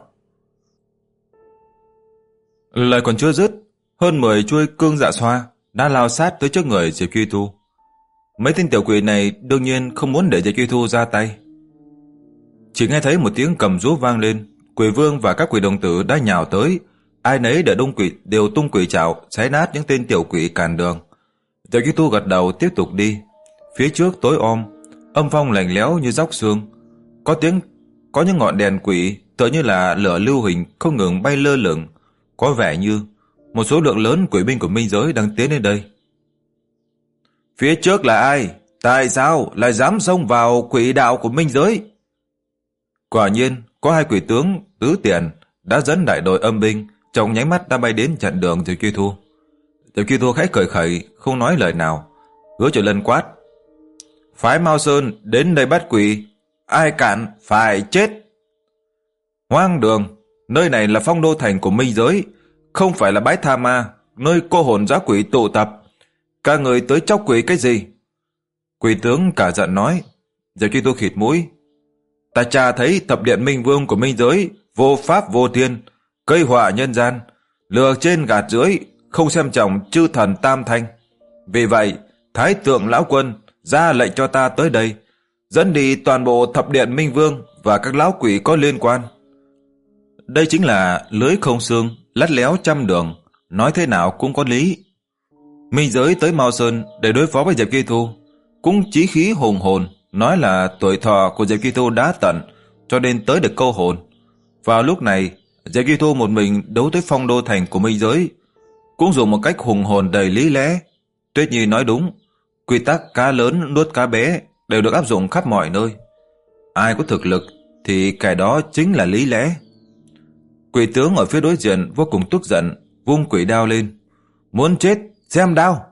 Lời còn chưa dứt, hơn mười chuôi cương dạ xoa đã lao sát tới trước người Diệp Kỳ Thu. Mấy tên tiểu quỷ này đương nhiên không muốn để Diệp Kỳ Thu ra tay. Chỉ nghe thấy một tiếng cầm rú vang lên, quỷ vương và các quỷ đồng tử đã nhào tới, ai nấy đều tung quỷ đều tung quỷ trảo xé nát những tên tiểu quỷ cản đường. Diệp Kỳ Thu gật đầu tiếp tục đi. Phía trước tối om, âm phong lạnh lẽo như róc xương, có tiếng có những ngọn đèn quỷ tựa như là lửa lưu hình không ngừng bay lơ lửng, có vẻ như một số lượng lớn quỷ binh của minh giới đang tiến đến đây. Phía trước là ai? Tại sao lại dám xông vào quỷ đạo của minh giới? Quả nhiên, có hai quỷ tướng tứ tiền đã dẫn đại đội âm binh trong nháy mắt đã bay đến chặn đường Diệp Kỳ Thu. Diệp Kỳ Thu khẽ cười khẩy, không nói lời nào. Hứa Triệu Lân quát: Phái Mao Sơn đến đây bắt quỷ, ai cản phải chết. Hoang đường, nơi này là Phong Đô Thành của minh giới, không phải là bãi tha ma, nơi cô hồn dã quỷ tụ tập. Các người tới chóc quỷ cái gì? Quỷ tướng cả giận nói. Diệp Kỳ Thu khịt mũi: Ta tra thấy thập điện minh vương của minh giới vô pháp vô thiên, gây họa nhân gian, lừa trên gạt dưới, không xem trọng chư thần tam thanh. Vì vậy, Thái Tượng lão quân ra lệnh cho ta tới đây, dẫn đi toàn bộ thập điện minh vương và các lão quỷ có liên quan. Đây chính là lưới không xương, lắt léo trăm đường, nói thế nào cũng có lý. Minh giới tới Mao Sơn để đối phó với Diệp Kỳ Thu, cũng chí khí hùng hồn, nói là tuổi thọ của Diệp Kỳ Thu đã tận, cho nên tới được câu hồn. Vào lúc này, Diệp Kỳ Thu một mình đấu tới phong đô thành của Minh giới, cũng dùng một cách hùng hồn đầy lý lẽ. Tuyết Nhi nói đúng, quy tắc cá lớn nuốt cá bé đều được áp dụng khắp mọi nơi. Ai có thực lực thì cái đó chính là lý lẽ. Quỷ tướng ở phía đối diện vô cùng tức giận, vung quỷ đao lên. Muốn chết, xem đao!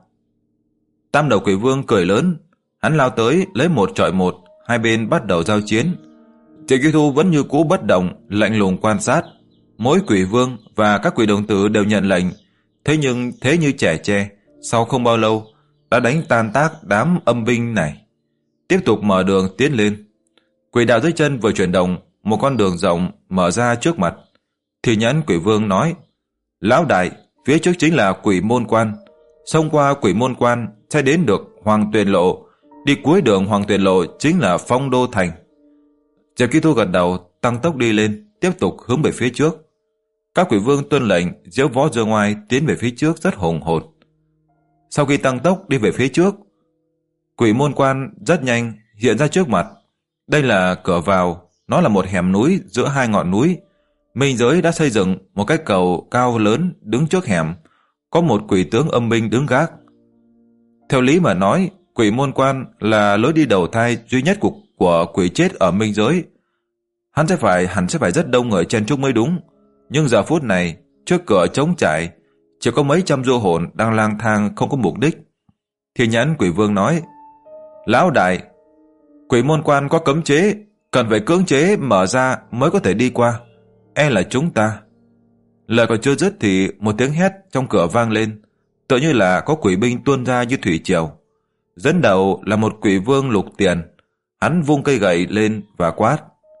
Tam đầu quỷ vương cười lớn, hắn lao tới lấy một chọi một, hai bên bắt đầu giao chiến. Diệp Kỳ Thu vẫn như cũ bất động, lạnh lùng quan sát. Mỗi quỷ vương và các quỷ đồng tử đều nhận lệnh, thế nhưng thế như trẻ tre, sau không bao lâu đã đánh tan tác đám âm binh này, tiếp tục mở đường tiến lên. Quỷ đạo dưới chân vừa chuyển động, một con đường rộng mở ra trước mặt. Thì nhẫn quỷ vương nói, lão đại, phía trước chính là quỷ môn quan, xông qua quỷ môn quan sẽ đến được Hoàng Tuyền Lộ, đi cuối đường Hoàng Tuyền Lộ chính là Phong Đô Thành. Diệp Kỳ Thu gật đầu, tăng tốc đi lên, tiếp tục hướng về phía trước. Các quỷ vương tuân lệnh diễu võ dương ngoài tiến về phía trước rất hùng hồn. Sau khi tăng tốc đi về phía trước, quỷ môn quan rất nhanh hiện ra trước mặt. Đây là cửa vào, nó là một hẻm núi giữa hai ngọn núi. Minh giới đã xây dựng một cái cầu cao lớn đứng trước hẻm, có một quỷ tướng âm binh đứng gác. Theo lý mà nói, quỷ môn quan là lối đi đầu thai duy nhất của, của quỷ chết ở minh giới. Hắn sẽ phải hẳn sẽ phải rất đông người chen chúc mới đúng. Nhưng giờ phút này, trước cửa trống trải, chỉ có mấy trăm du hồn đang lang thang không có mục đích. Thì nhãn quỷ vương nói, lão đại, quỷ môn quan có cấm chế, cần phải cưỡng chế mở ra mới có thể đi qua. E là chúng ta. Lời còn chưa dứt thì một tiếng hét trong cửa vang lên, tựa như là có quỷ binh tuôn ra như thủy triều. Dẫn đầu là một quỷ vương lục tiền. Hắn vung cây gậy lên và quát,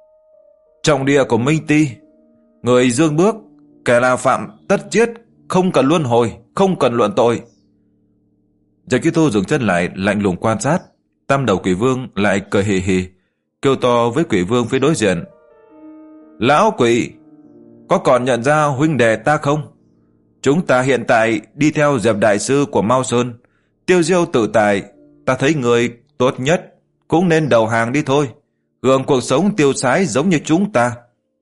trọng địa của Minh Ti, người dương bước, kẻ là phạm tất giết, không cần luân hồi, không cần luận tội. Diệp Kỳ Thu dừng chân lại, lạnh lùng quan sát. Tam đầu quỷ vương lại cười hì hì, kêu to với quỷ vương phía đối diện, lão quỷ, có còn nhận ra huynh đệ ta không? Chúng ta hiện tại đi theo Diệp đại sư của Mao Sơn, tiêu diêu tự tại. Ta thấy người tốt nhất cũng nên đầu hàng đi thôi, hưởng cuộc sống tiêu sái giống như chúng ta.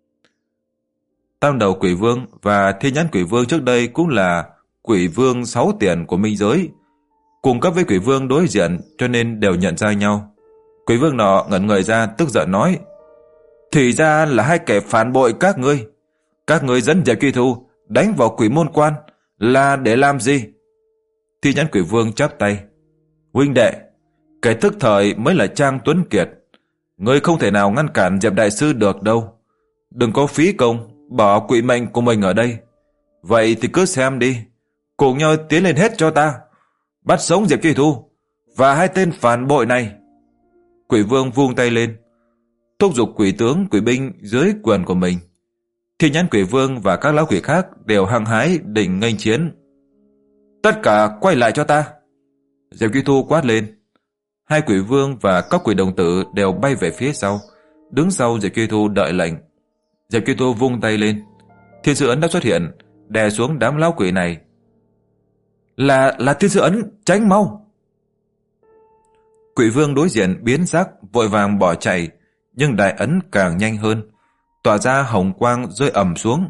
Tam đầu quỷ vương và thiên nhãn quỷ vương trước đây cũng là quỷ vương sáu tiền của minh giới, cùng cấp với quỷ vương đối diện, cho nên đều nhận ra nhau. Quỷ vương nọ ngẩn người ra, tức giận nói, thì ra là hai kẻ phản bội các ngươi. Các ngươi dẫn Diệp Kỳ Thu đánh vào quỷ môn quan là để làm gì? Thiên nhãn quỷ vương chắp tay, huynh đệ, kẻ thức thời mới là Trang Tuấn Kiệt. Ngươi không thể nào ngăn cản Diệp đại sư được đâu. Đừng có phí công bỏ quỷ mệnh của mình ở đây. Vậy thì cứ xem đi, cùng nhau tiến lên hết cho ta, bắt sống Diệp Kỳ Thu và hai tên phản bội này. Quỷ vương vung tay lên, thúc giục quỷ tướng quỷ binh dưới quyền của mình. Thiên nhãn quỷ vương và các lão quỷ khác đều hăng hái định nghênh chiến. Tất cả quay lại cho ta! Diệp Kỳ Thu quát lên. Hai quỷ vương và các quỷ đồng tử đều bay về phía sau, đứng sau Diệp Kỳ Thu đợi lệnh. Diệp Kỳ Thu vung tay lên, thiên sư ấn đã xuất hiện, đè xuống đám lão quỷ này. Là là thiên sư ấn, tránh mau! Quỷ vương đối diện biến sắc, vội vàng bỏ chạy, nhưng đại ấn càng nhanh hơn, tỏa ra hồng quang rơi ầm xuống.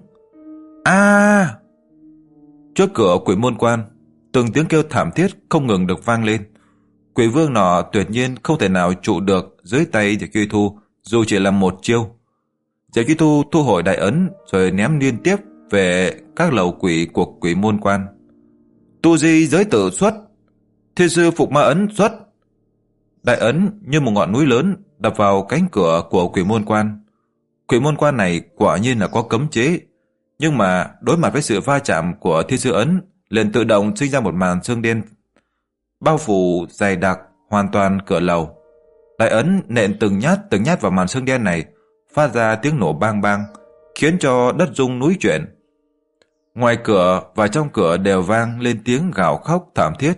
A! Trước cửa quỷ môn quan, từng tiếng kêu thảm thiết không ngừng được vang lên. Quỷ vương nọ tuyệt nhiên không thể nào trụ được dưới tay Diệp Kỳ Thu, dù chỉ là một chiêu. Diệp Kỳ Thu thu hồi đại ấn rồi ném liên tiếp về các lầu quỷ của quỷ môn quan. Tu di giới tử xuất, thiên sư phục ma ấn xuất. Đại ấn như một ngọn núi lớn đập vào cánh cửa của quỷ môn quan. Quỷ môn quan này quả nhiên là có cấm chế, nhưng mà đối mặt với sự va chạm của thiên sư ấn, liền tự động sinh ra một màn xương đen bao phủ dày đặc hoàn toàn cửa lầu. Đại ấn nện từng nhát từng nhát vào màn xương đen này, phát ra tiếng nổ bang bang, khiến cho đất rung núi chuyển. Ngoài cửa và trong cửa đều vang lên tiếng gào khóc thảm thiết.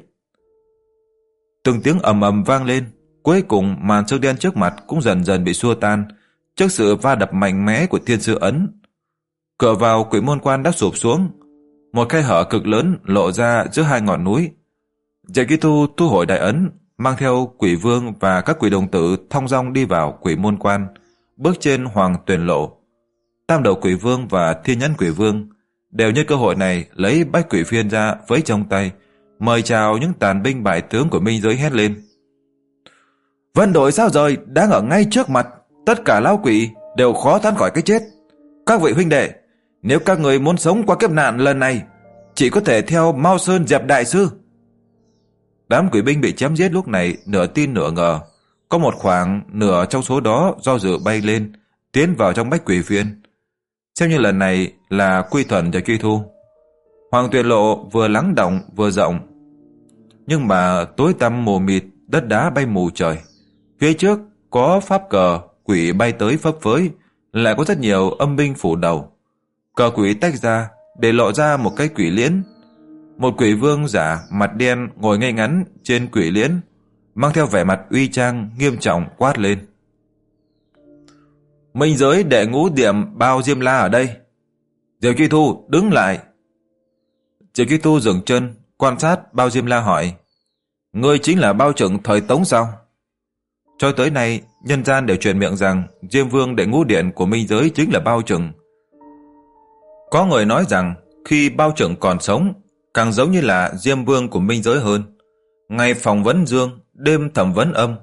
Từng tiếng ầm ầm vang lên, cuối cùng màn xương đen trước mặt cũng dần dần bị xua tan trước sự va đập mạnh mẽ của thiên sư ấn. Cửa vào quỷ môn quan đã sụp xuống, một khe hở cực lớn lộ ra giữa hai ngọn núi. Diệp Kỳ Thu thu hồi đại ấn, mang theo quỷ vương và các quỷ đồng tử thong dong đi vào quỷ môn quan, bước trên hoàng tuyển lộ. Tam đầu quỷ vương và thiên nhãn quỷ vương đều nhân cơ hội này lấy bách quỷ phiên ra với trong tay, mời chào những tàn binh bại tướng của minh giới, hét lên: Vân đội sao rời đang ở ngay trước mặt, tất cả lão quỷ đều khó thoát khỏi cái chết. Các vị huynh đệ, nếu các người muốn sống qua kiếp nạn lần này, chỉ có thể theo Mao Sơn Diệp đại sư. Đám quỷ binh bị chém giết lúc này nửa tin nửa ngờ, có một khoảng nửa trong số đó do dự bay lên, tiến vào trong bách quỷ phiên, xem như lần này là quy thuận cho Kỳ Thu. Hoàng tuyển lộ vừa lắng động vừa rộng, nhưng mà tối tăm mù mịt, đất đá bay mù trời. Phía trước có pháp cờ quỷ bay tới phấp phới, lại có rất nhiều âm binh phủ đầu. Cờ quỷ tách ra để lộ ra một cái quỷ liễn. Một quỷ vương giả mặt đen ngồi ngay ngắn trên quỷ liễn, mang theo vẻ mặt uy trang nghiêm trọng quát lên: Minh giới đệ ngũ điểm Bao Diêm La ở đây. Diệp Kỳ Thu đứng lại. Diệp Kỳ Thu dừng chân quan sát Bao Diêm La hỏi: Ngươi chính là Bao trưởng thời Tống sao? Cho tới nay nhân gian đều truyền miệng rằng Diêm Vương đệ ngũ điện của minh giới chính là Bao trưởng. Có người nói rằng khi Bao trưởng còn sống càng giống như là Diêm Vương của minh giới hơn. Ngày phỏng vấn dương, đêm thẩm vấn âm.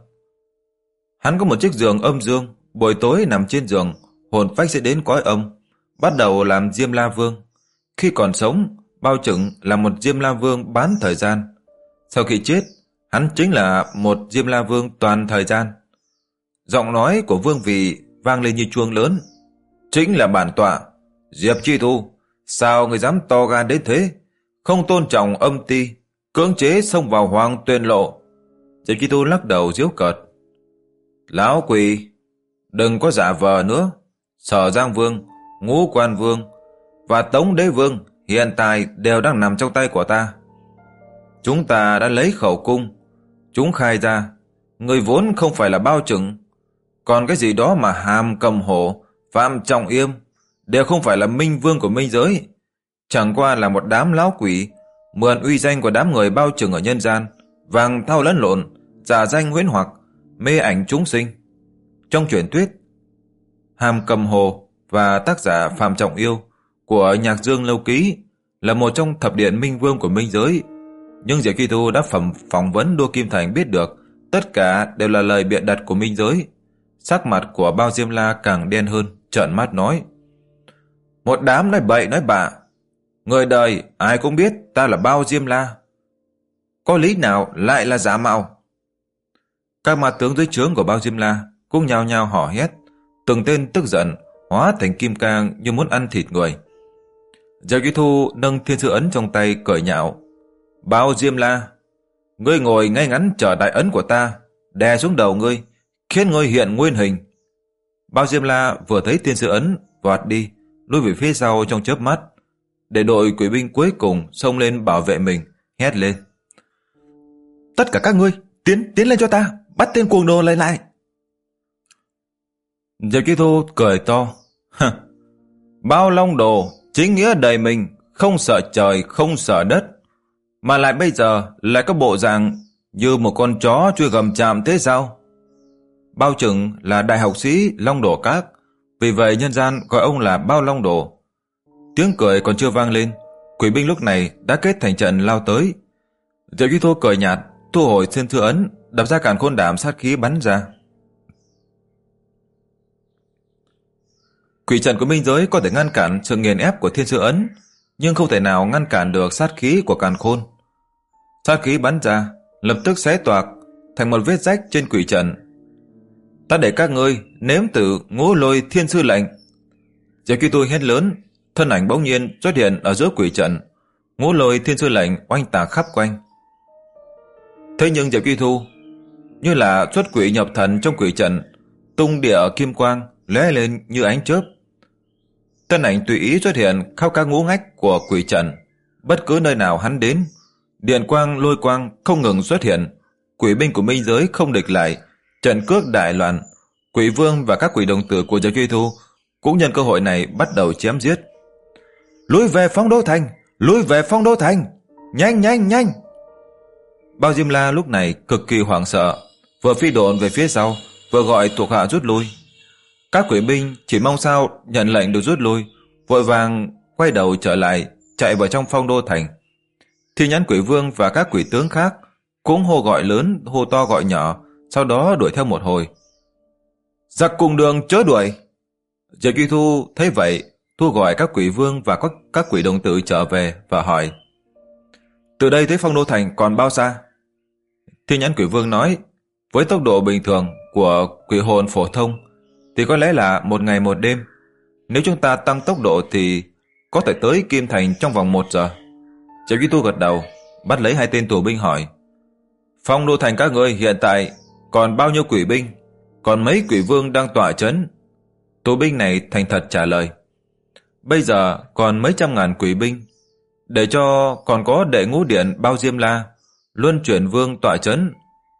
Hắn có một chiếc giường âm dương, buổi tối nằm trên giường, hồn phách sẽ đến cõi âm, bắt đầu làm Diêm La Vương. Khi còn sống, Bao trưởng là một Diêm La Vương bán thời gian. Sau khi chết, hắn chính là một Diêm La Vương toàn thời gian. Giọng nói của Vương Vị vang lên như chuông lớn: Chính là bản tọa Diệp Kỳ Thu, sao người dám to gan đến thế, không tôn trọng âm ti, cưỡng chế xông vào hoàng tuyên lộ. Diệp Kỳ Thu lắc đầu giễu cợt: Lão quỷ, đừng có giả vờ nữa. Sở Giang Vương, Ngũ Quan Vương và Tống Đế Vương hiện tại đều đang nằm trong tay của ta. Chúng ta đã lấy khẩu cung, chúng khai ra người vốn không phải là Bao trưởng, còn cái gì đó mà Hàm Cầm Hổ, Phạm Trọng Yêm đều không phải là minh vương của minh giới, chẳng qua là một đám lão quỷ mượn uy danh của đám người Bao trưởng ở nhân gian, vàng thao lẫn lộn, giả danh huyễn hoặc, mê ảnh chúng sinh. Trong truyền thuyết, Hàm Cầm Hồ và tác giả Phạm Trọng Yêu của Nhạc Dương Lâu Ký là một trong thập điện minh vương của minh giới, nhưng Diệp Kỳ Thu đã phẩm phỏng vấn Đô Kim Thành biết được tất cả đều là lời bịa đặt của minh giới. Sắc mặt của Bao Diêm La càng đen hơn, trợn mắt nói: Một đám nói bậy nói bạ, người đời ai cũng biết ta là Bao Diêm La, có lý nào lại là giả mạo? Các ma tướng dưới trướng của Bao Diêm La cũng nhao nhao hò hét, từng tên tức giận hóa thành kim cang như muốn ăn thịt người. Diệp Kỳ Thu nâng thiên sư ấn trong tay cười nhạo: Bao Diêm La, ngươi ngồi ngay ngắn chờ đại ấn của ta đè xuống đầu ngươi, khiến ngươi hiện nguyên hình. Bao Diêm La vừa thấy thiên sư ấn vọt đi, lùi về phía sau trong chớp mắt, để đội quỷ binh cuối cùng xông lên bảo vệ mình, hét lên: Tất cả các ngươi tiến tiến lên cho ta, bắt tên cuồng đồ lại lại. Diệp Kỳ Thu cười to: Bao Long Đồ chính nghĩa đầy mình, không sợ trời không sợ đất, mà lại bây giờ lại có bộ dạng như một con chó chui gầm chạm thế sao? Bao trưởng là đại học sĩ Long Đồ Các, vì vậy nhân gian gọi ông là Bao Long Đồ. Tiếng cười còn chưa vang lên, quỷ binh lúc này đã kết thành trận lao tới. Diệp Kỳ Thu cười nhạt, thu hồi thiên thư ấn, đập ra càn khôn đảm sát khí bắn ra. Quỷ trận của minh giới có thể ngăn cản sự nghiền ép của thiên sư ấn, nhưng không thể nào ngăn cản được sát khí của càn khôn. Sát khí bắn ra, lập tức xé toạc thành một vết rách trên quỷ trận. Ta để các ngươi nếm thử Ngũ Lôi Thiên Sư lệnh. Diệp Kỳ Thu hét lớn, thân ảnh bỗng nhiên xuất hiện ở giữa quỷ trận. Ngũ Lôi Thiên Sư lệnh oanh tạc khắp quanh. Thế nhưng Diệp Kỳ Thu như là xuất quỷ nhập thần trong quỷ trận, tung địa kim quang lóe lên như ánh chớp. Thân ảnh tùy ý xuất hiện khắp các ngũ ngách của quỷ trận, bất cứ nơi nào hắn đến, điện quang lôi quang không ngừng xuất hiện. Quỷ binh của minh giới không địch lại, trận cước đại loạn. Quỷ vương và các quỷ đồng tử của Diệp Kỳ Thu cũng nhân cơ hội này bắt đầu chém giết. Lùi về Phong Đô Thành, lùi về Phong Đô Thành, nhanh nhanh nhanh. Bao Diêm La lúc này cực kỳ hoảng sợ, vừa phi độn về phía sau, vừa gọi thuộc hạ rút lui. Các quỷ binh chỉ mong sao nhận lệnh được rút lui, vội vàng quay đầu trở lại, chạy vào trong Phong Đô Thành. Thiên Nhãn Quỷ Vương và các quỷ tướng khác cũng hô gọi lớn, hô to gọi nhỏ, sau đó đuổi theo một hồi. Giặc cùng đường chớ đuổi. Diệp Truy Thu thấy vậy, thu gọi các quỷ vương và các, các quỷ đồng tử trở về và hỏi: từ đây tới Phong Đô Thành còn bao xa? Thiên Nhãn Quỷ Vương nói: với tốc độ bình thường của quỷ hồn phổ thông thì có lẽ là một ngày một đêm. Nếu chúng ta tăng tốc độ thì có thể tới Kim Thành trong vòng một giờ. Diệp Truy Thu gật đầu, bắt lấy hai tên tù binh hỏi: Phong Đô Thành các ngươi hiện tại còn bao nhiêu quỷ binh? Còn mấy quỷ vương đang tọa trấn? Tù binh này thành thật trả lời: bây giờ còn mấy trăm ngàn quỷ binh, để cho còn có đệ ngũ điện Bao Diêm La, Luân Chuyển Vương tọa trấn.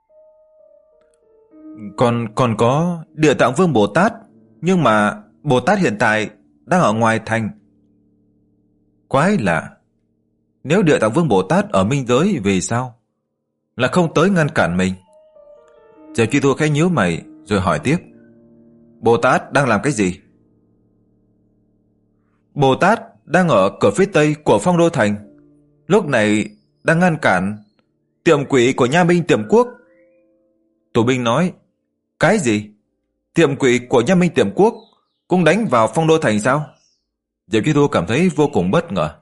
Còn còn có Địa Tạng Vương Bồ Tát, nhưng mà Bồ Tát hiện tại đang ở ngoài thành. Quái lạ, nếu Địa Tạng Vương Bồ Tát ở minh giới vì sao là không tới ngăn cản mình? Diệp Truy Thu khẽ nhíu mày rồi hỏi tiếp: Bồ Tát đang làm cái gì? Bồ Tát đang ở cửa phía tây của Phong Đô Thành, lúc này đang ngăn cản tiệm quỷ của Nha Minh Tiệm Quốc. Tù binh nói: cái gì? Tiệm quỷ của Nha Minh Tiệm Quốc cũng đánh vào Phong Đô Thành sao? Diệp Truy Thu cảm thấy vô cùng bất ngờ.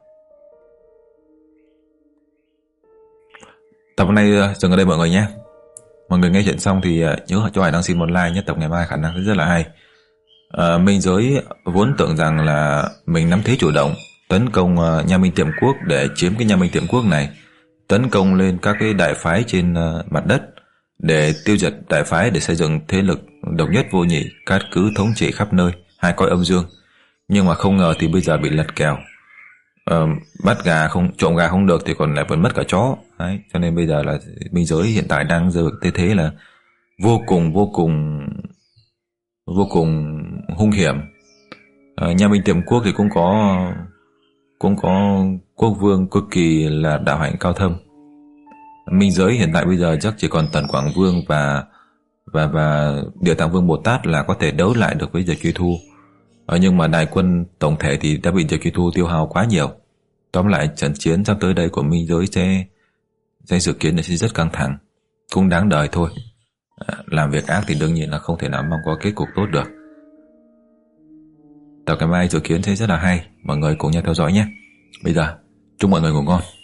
Tập hôm nay dừng ở đây mọi người nhé. Mọi người nghe chuyện xong thì nhớ cho Hải đăng xin một like nhé. Tập ngày mai khả năng sẽ rất là hay. À, minh giới vốn tưởng rằng là mình nắm thế chủ động tấn công uh, Nha Minh Tiệm Quốc để chiếm cái Nha Minh Tiệm Quốc này, tấn công lên các cái đại phái trên uh, mặt đất để tiêu diệt đại phái, để xây dựng thế lực độc nhất vô nhị, cát cứ thống trị khắp nơi hai cõi âm dương. Nhưng mà không ngờ thì bây giờ bị lật kèo. Uh, bắt gà không, trộm gà không được thì còn lại vẫn mất cả chó. Đấy, cho nên bây giờ là minh giới hiện tại đang rơi vào thế thế là vô cùng vô cùng vô cùng hung hiểm. À, Nha Minh Tiệm Quốc thì cũng có cũng có quốc vương cực kỳ là đạo hạnh cao thâm. Minh giới hiện tại bây giờ chắc chỉ còn Tần Quảng Vương và và và Địa Tạng Vương Bồ Tát là có thể đấu lại được với Diệp Truy Thu. À, nhưng mà đại quân tổng thể thì đã bị Diệp Truy Thu tiêu hao quá nhiều. Tóm lại trận chiến sắp tới đây của minh giới sẽ sẽ dự kiến là sẽ rất căng thẳng, cũng đáng đời thôi. À, làm việc ác thì đương nhiên là không thể nào mong có kết cục tốt được. Tập ngày mai dự kiến sẽ rất là hay, mọi người cùng nhau theo dõi nhé. Bây giờ chúc mọi người ngủ ngon.